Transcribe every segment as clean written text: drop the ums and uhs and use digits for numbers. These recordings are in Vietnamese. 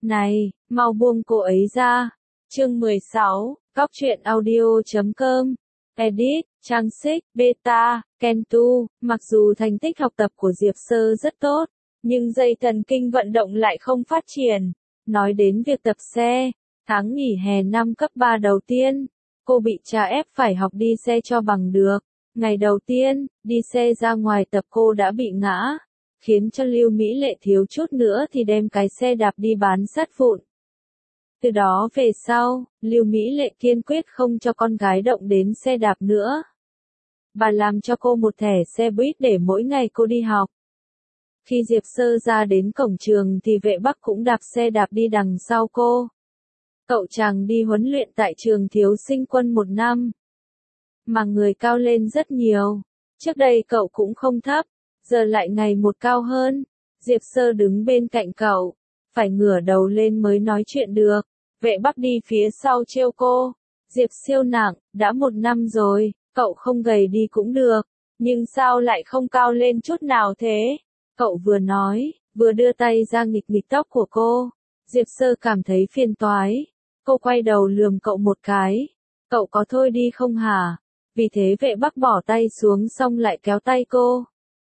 Này, mau buông cô ấy ra. Chương 16, Cóc truyện audio.com. Edit, Trang Xích, Beta, Kentu. Mặc dù thành tích học tập của Diệp Sơ rất tốt, nhưng dây thần kinh vận động lại không phát triển. Nói đến việc tập xe, tháng nghỉ hè năm cấp 3 đầu tiên, cô bị cha ép phải học đi xe cho bằng được. Ngày đầu tiên, đi xe ra ngoài tập cô đã bị ngã, khiến cho Lưu Mỹ Lệ thiếu chút nữa thì đem cái xe đạp đi bán sắt vụn. Từ đó về sau, Lưu Mỹ Lệ kiên quyết không cho con gái động đến xe đạp nữa. Bà làm cho cô một thẻ xe buýt để mỗi ngày cô đi học. Khi Diệp Sơ ra đến cổng trường thì vệ Bắc cũng đạp xe đạp đi đằng sau cô. Cậu chàng đi huấn luyện tại trường thiếu sinh quân 1 năm. Mà người cao lên rất nhiều. Trước đây cậu cũng không thấp, giờ lại ngày một cao hơn. Diệp Sơ đứng bên cạnh cậu, phải ngửa đầu lên mới nói chuyện được. Vệ Bắc đi phía sau trêu cô. Diệp siêu nặng, đã 1 năm rồi, cậu không gầy đi cũng được. Nhưng sao lại không cao lên chút nào thế? Cậu vừa nói, vừa đưa tay ra nghịch nghịch tóc của cô. Diệp Sơ cảm thấy phiền toái. Cô quay đầu lườm cậu một cái. Cậu có thôi đi không hả? Vì thế vệ Bắc bỏ tay xuống xong lại kéo tay cô.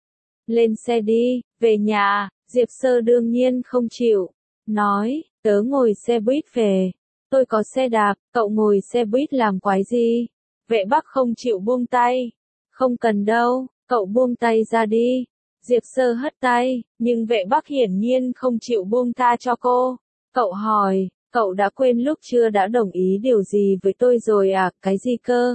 Lên xe đi, về nhà. Diệp Sơ đương nhiên không chịu. Nói, tớ ngồi xe buýt về. Tôi có xe đạp, cậu ngồi xe buýt làm quái gì? Vệ Bắc không chịu buông tay. Không cần đâu, cậu buông tay ra đi. Diệp Sơ hất tay, nhưng vệ Bắc hiển nhiên không chịu buông tha cho cô. Cậu hỏi, cậu đã quên lúc chưa đã đồng ý điều gì với tôi rồi à, cái gì cơ?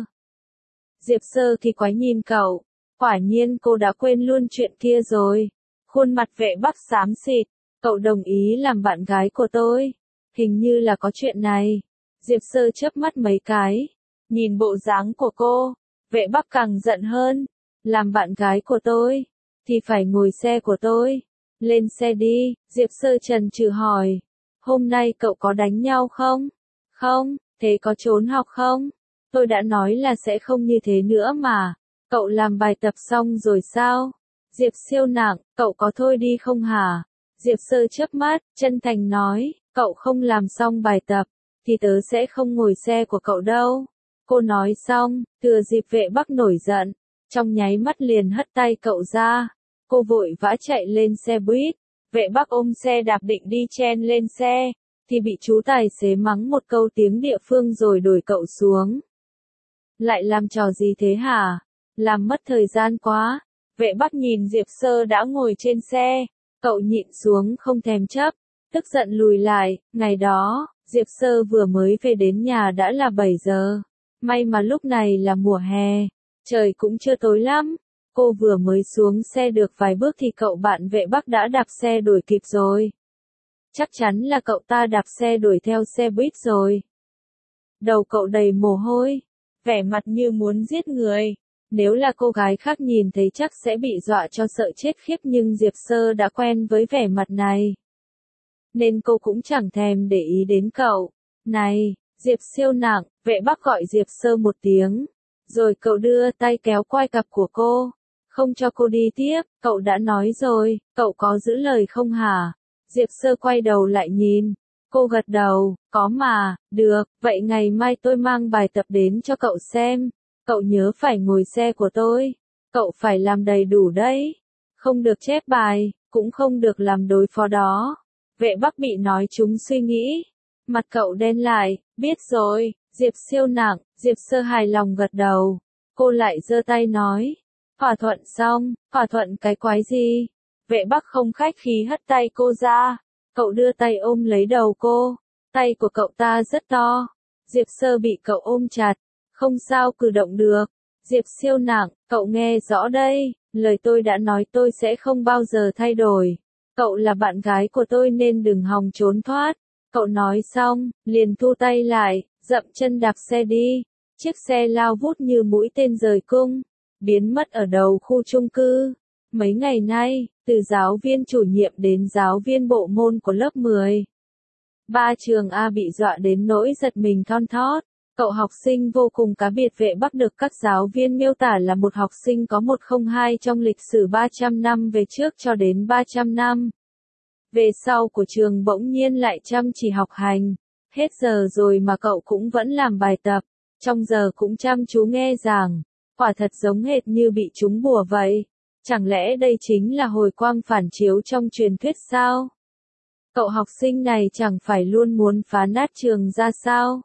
Diệp Sơ thì quái nhìn cậu, quả nhiên cô đã quên luôn chuyện kia rồi. Khuôn mặt vệ Bắc xám xịt, cậu đồng ý làm bạn gái của tôi. Hình như là có chuyện này. Diệp Sơ chớp mắt mấy cái, nhìn bộ dáng của cô, vệ Bắc càng giận hơn. Làm bạn gái của tôi, thì phải ngồi xe của tôi. Lên xe đi, Diệp Sơ chần chừ hỏi. Hôm nay cậu có đánh nhau không? Không, thế có trốn học không? Tôi đã nói là sẽ không như thế nữa mà. Cậu làm bài tập xong rồi sao? Diệp siêu nặng, cậu có thôi đi không hả? Diệp Sơ chớp mắt, chân thành nói, cậu không làm xong bài tập, thì tớ sẽ không ngồi xe của cậu đâu. Cô nói xong, thừa dịp vệ Bắc nổi giận, trong nháy mắt liền hất tay cậu ra. Cô vội vã chạy lên xe buýt. Vệ Bắc ôm xe đạp định đi chen lên xe, thì bị chú tài xế mắng một câu tiếng địa phương rồi đuổi cậu xuống. Lại làm trò gì thế hả? Làm mất thời gian quá. Vệ Bắc nhìn Diệp Sơ đã ngồi trên xe, cậu nhịn xuống không thèm chấp, tức giận lùi lại. Ngày đó, Diệp Sơ vừa mới về đến nhà đã là 7 giờ. May mà lúc này là mùa hè, trời cũng chưa tối lắm. Cô vừa mới xuống xe được vài bước thì cậu bạn vệ Bắc đã đạp xe đuổi kịp rồi. Chắc chắn là cậu ta đạp xe đuổi theo xe buýt rồi. Đầu cậu đầy mồ hôi, vẻ mặt như muốn giết người. Nếu là cô gái khác nhìn thấy chắc sẽ bị dọa cho sợ chết khiếp, nhưng Diệp Sơ đã quen với vẻ mặt này, nên cô cũng chẳng thèm để ý đến cậu. Này, Diệp siêu nặng, vệ Bắc gọi Diệp Sơ một tiếng, rồi cậu đưa tay kéo quai cặp của cô, không cho cô đi tiếp. Cậu đã nói rồi, cậu có giữ lời không hả? Diệp Sơ quay đầu lại nhìn, cô gật đầu, có mà. Được, vậy ngày mai tôi mang bài tập đến cho cậu xem. Cậu nhớ phải ngồi xe của tôi. Cậu phải làm đầy đủ đấy. Không được chép bài, cũng không được làm đối phó đó. Vệ Bắc bị nói trúng suy nghĩ. Mặt cậu đen lại, biết rồi. Diệp siêu nặng, Diệp Sơ hài lòng gật đầu. Cô lại giơ tay nói, thỏa thuận xong. Thỏa thuận cái quái gì? Vệ Bắc không khách khí hất tay cô ra. Cậu đưa tay ôm lấy đầu cô. Tay của cậu ta rất to. Diệp Sơ bị cậu ôm chặt, không sao cử động được. Diệp siêu nặng, cậu nghe rõ đây, lời tôi đã nói tôi sẽ không bao giờ thay đổi. Cậu là bạn gái của tôi nên đừng hòng trốn thoát. Cậu nói xong, liền thu tay lại, dậm chân đạp xe đi. Chiếc xe lao vút như mũi tên rời cung, biến mất ở đầu khu chung cư. Mấy ngày nay, từ giáo viên chủ nhiệm đến giáo viên bộ môn của lớp 10. Ba trường A bị dọa đến nỗi giật mình thon thót. Cậu học sinh vô cùng cá biệt vệ Bắc được các giáo viên miêu tả là một học sinh có 102 trong lịch sử 300 năm về trước cho đến 300 năm Về sau của trường bỗng nhiên lại chăm chỉ học hành. Hết giờ rồi mà cậu cũng vẫn làm bài tập. Trong giờ cũng chăm chú nghe giảng. Quả thật giống hệt như bị trúng bùa vậy. Chẳng lẽ đây chính là hồi quang phản chiếu trong truyền thuyết sao? Cậu học sinh này chẳng phải luôn muốn phá nát trường ra sao?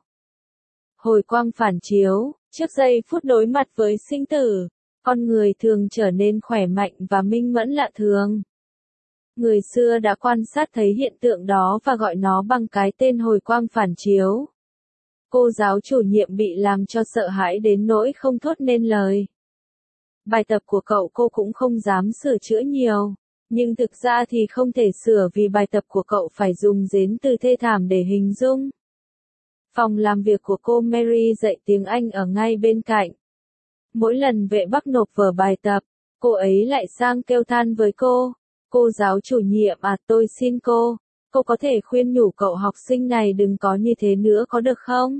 Hồi quang phản chiếu, trước giây phút đối mặt với sinh tử, con người thường trở nên khỏe mạnh và minh mẫn lạ thường. Người xưa đã quan sát thấy hiện tượng đó và gọi nó bằng cái tên hồi quang phản chiếu. Cô giáo chủ nhiệm bị làm cho sợ hãi đến nỗi không thốt nên lời. Bài tập của cậu cô cũng không dám sửa chữa nhiều, nhưng thực ra thì không thể sửa vì bài tập của cậu phải dùng đến từ thê thảm để hình dung. Phòng làm việc của cô Mary dạy tiếng Anh ở ngay bên cạnh. Mỗi lần Vệ Bắc nộp vở bài tập, cô ấy lại sang kêu than với cô. Cô giáo chủ nhiệm tôi xin cô có thể khuyên nhủ cậu học sinh này đừng có như thế nữa có được không?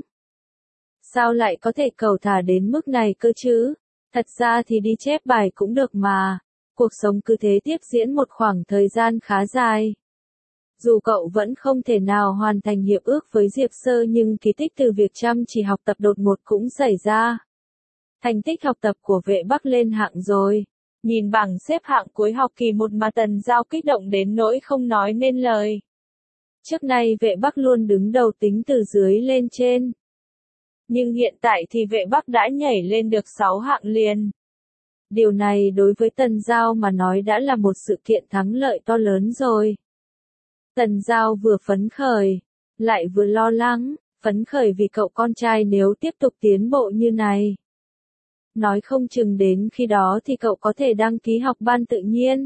Sao lại có thể cẩu thả đến mức này cơ chứ? Thật ra thì đi chép bài cũng được mà. Cuộc sống cứ thế tiếp diễn một khoảng thời gian khá dài. Dù cậu vẫn không thể nào hoàn thành hiệp ước với Diệp Sơ nhưng kỳ tích từ việc chăm chỉ học tập đột ngột cũng xảy ra. Thành tích học tập của Vệ Bắc lên hạng rồi. Nhìn bảng xếp hạng cuối học kỳ 1 mà Tần Giao kích động đến nỗi không nói nên lời. Trước nay Vệ Bắc luôn đứng đầu tính từ dưới lên trên. Nhưng hiện tại thì Vệ Bắc đã nhảy lên được 6 hạng liền. Điều này đối với Tần Giao mà nói đã là một sự kiện thắng lợi to lớn rồi. Tần Giao vừa phấn khởi, lại vừa lo lắng, phấn khởi vì cậu con trai nếu tiếp tục tiến bộ như này. Nói không chừng đến khi đó thì cậu có thể đăng ký học ban tự nhiên.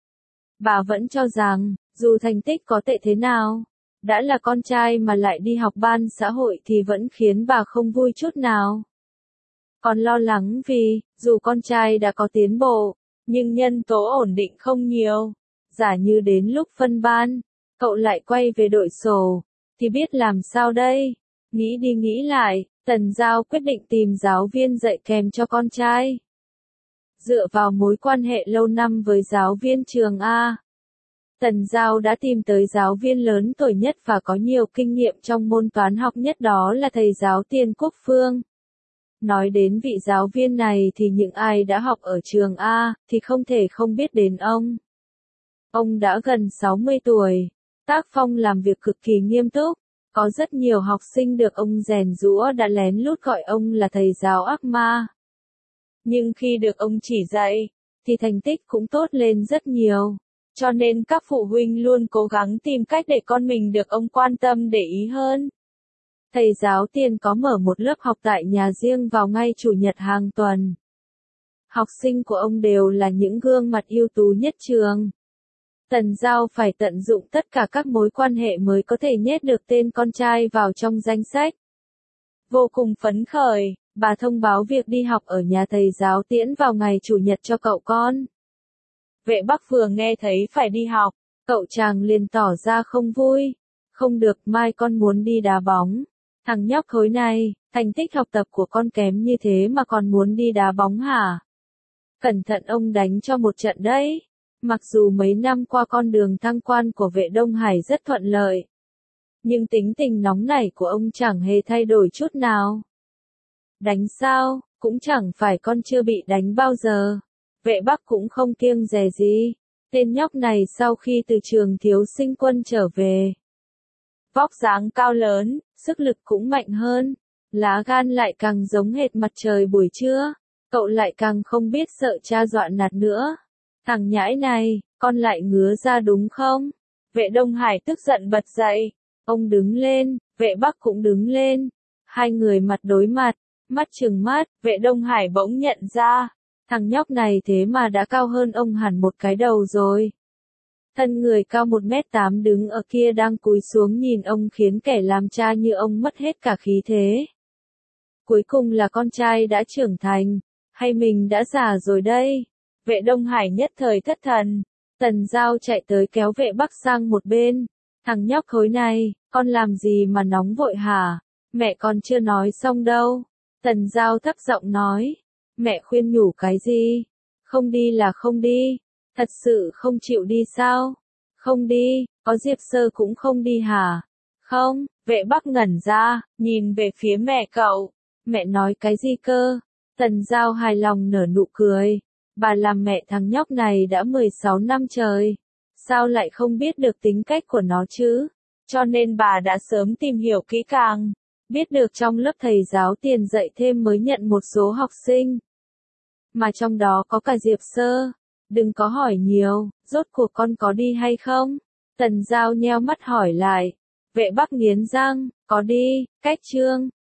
Bà vẫn cho rằng, dù thành tích có tệ thế nào, đã là con trai mà lại đi học ban xã hội thì vẫn khiến bà không vui chút nào. Còn lo lắng vì, dù con trai đã có tiến bộ, nhưng nhân tố ổn định không nhiều. Giả như đến lúc phân ban, cậu lại quay về đội sổ, thì biết làm sao đây? Nghĩ đi nghĩ lại, Tần Giao quyết định tìm giáo viên dạy kèm cho con trai. Dựa vào mối quan hệ lâu năm với giáo viên trường A, Tần Giao đã tìm tới giáo viên lớn tuổi nhất và có nhiều kinh nghiệm trong môn toán học nhất, đó là thầy giáo Tiền Quốc Phương. Nói đến vị giáo viên này thì những ai đã học ở trường A thì không thể không biết đến ông. Ông đã gần 60 tuổi, tác phong làm việc cực kỳ nghiêm túc. Có rất nhiều học sinh được ông rèn giũa đã lén lút gọi ông là thầy giáo ác ma. Nhưng khi được ông chỉ dạy, thì thành tích cũng tốt lên rất nhiều. Cho nên các phụ huynh luôn cố gắng tìm cách để con mình được ông quan tâm để ý hơn. Thầy giáo Tiền có mở một lớp học tại nhà riêng vào ngay chủ nhật hàng tuần. Học sinh của ông đều là những gương mặt ưu tú nhất trường. Tần Giao phải tận dụng tất cả các mối quan hệ mới có thể nhét được tên con trai vào trong danh sách. Vô cùng phấn khởi, bà thông báo việc đi học ở nhà thầy giáo Tiễn vào ngày chủ nhật cho cậu con. Vệ Bắc vừa nghe thấy phải đi học, cậu chàng liền tỏ ra không vui. Không được, mai con muốn đi đá bóng. Thằng nhóc khối này, thành tích học tập của con kém như thế mà còn muốn đi đá bóng hả? Cẩn thận ông đánh cho một trận đấy. Mặc dù mấy năm qua con đường thăng quan của Vệ Đông Hải rất thuận lợi, nhưng tính tình nóng nảy của ông chẳng hề thay đổi chút nào. Đánh sao, cũng chẳng phải con chưa bị đánh bao giờ. Vệ Bắc cũng không kiêng dè gì. Tên nhóc này sau khi từ trường thiếu sinh quân trở về, vóc dáng cao lớn, sức lực cũng mạnh hơn, lá gan lại càng giống hệt mặt trời buổi trưa. Cậu lại càng không biết sợ cha dọa nạt nữa. Thằng nhãi này, con lại ngứa ra đúng không? Vệ Đông Hải tức giận bật dậy. Ông đứng lên, Vệ Bắc cũng đứng lên. Hai người mặt đối mặt, mắt trừng mắt. Vệ Đông Hải bỗng nhận ra, thằng nhóc này thế mà đã cao hơn ông hẳn một cái đầu rồi. Thân người cao 1m8 đứng ở kia đang cúi xuống nhìn ông khiến kẻ làm cha như ông mất hết cả khí thế. Cuối cùng là con trai đã trưởng thành, hay mình đã già rồi đây? Vệ Đông Hải nhất thời thất thần. Tần Giao chạy tới kéo Vệ Bắc sang một bên. Thằng nhóc khối này, con làm gì mà nóng vội hả? Mẹ con chưa nói xong đâu. Tần Giao thấp giọng nói. Mẹ khuyên nhủ cái gì? Không đi là không đi. Thật sự không chịu đi sao? Không đi, Có Diệp Sơ cũng không đi hả? Không, Vệ Bắc ngẩn ra, nhìn về phía mẹ cậu. Mẹ nói cái gì cơ? Tần Giao hài lòng nở nụ cười. Bà làm mẹ thằng nhóc này đã 16 năm trời. Sao lại không biết được tính cách của nó chứ? Cho nên bà đã sớm tìm hiểu kỹ càng. Biết được trong lớp thầy giáo tiền dạy thêm mới nhận một số học sinh. Mà trong đó có cả Diệp Sơ. Đừng có hỏi nhiều, rốt cuộc con có đi hay không? Tần Giao nheo mắt hỏi lại. Vệ Bắc nghiến răng, có đi, cách chương.